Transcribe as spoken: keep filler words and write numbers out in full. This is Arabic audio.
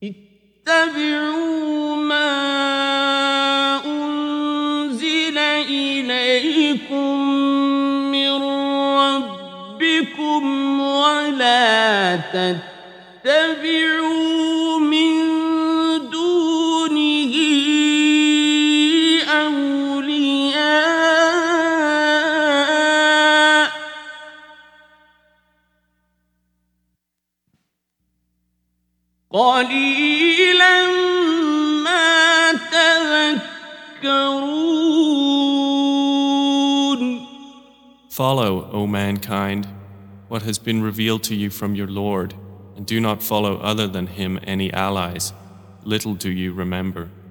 اتبعوا ما أنزل إليكم من ربكم ولا تتبعوا من دونه أولياء قليلا ما تذكرون. Follow, O mankind, what has been revealed to you from your Lord, and do not follow other than him any allies. Little do you remember.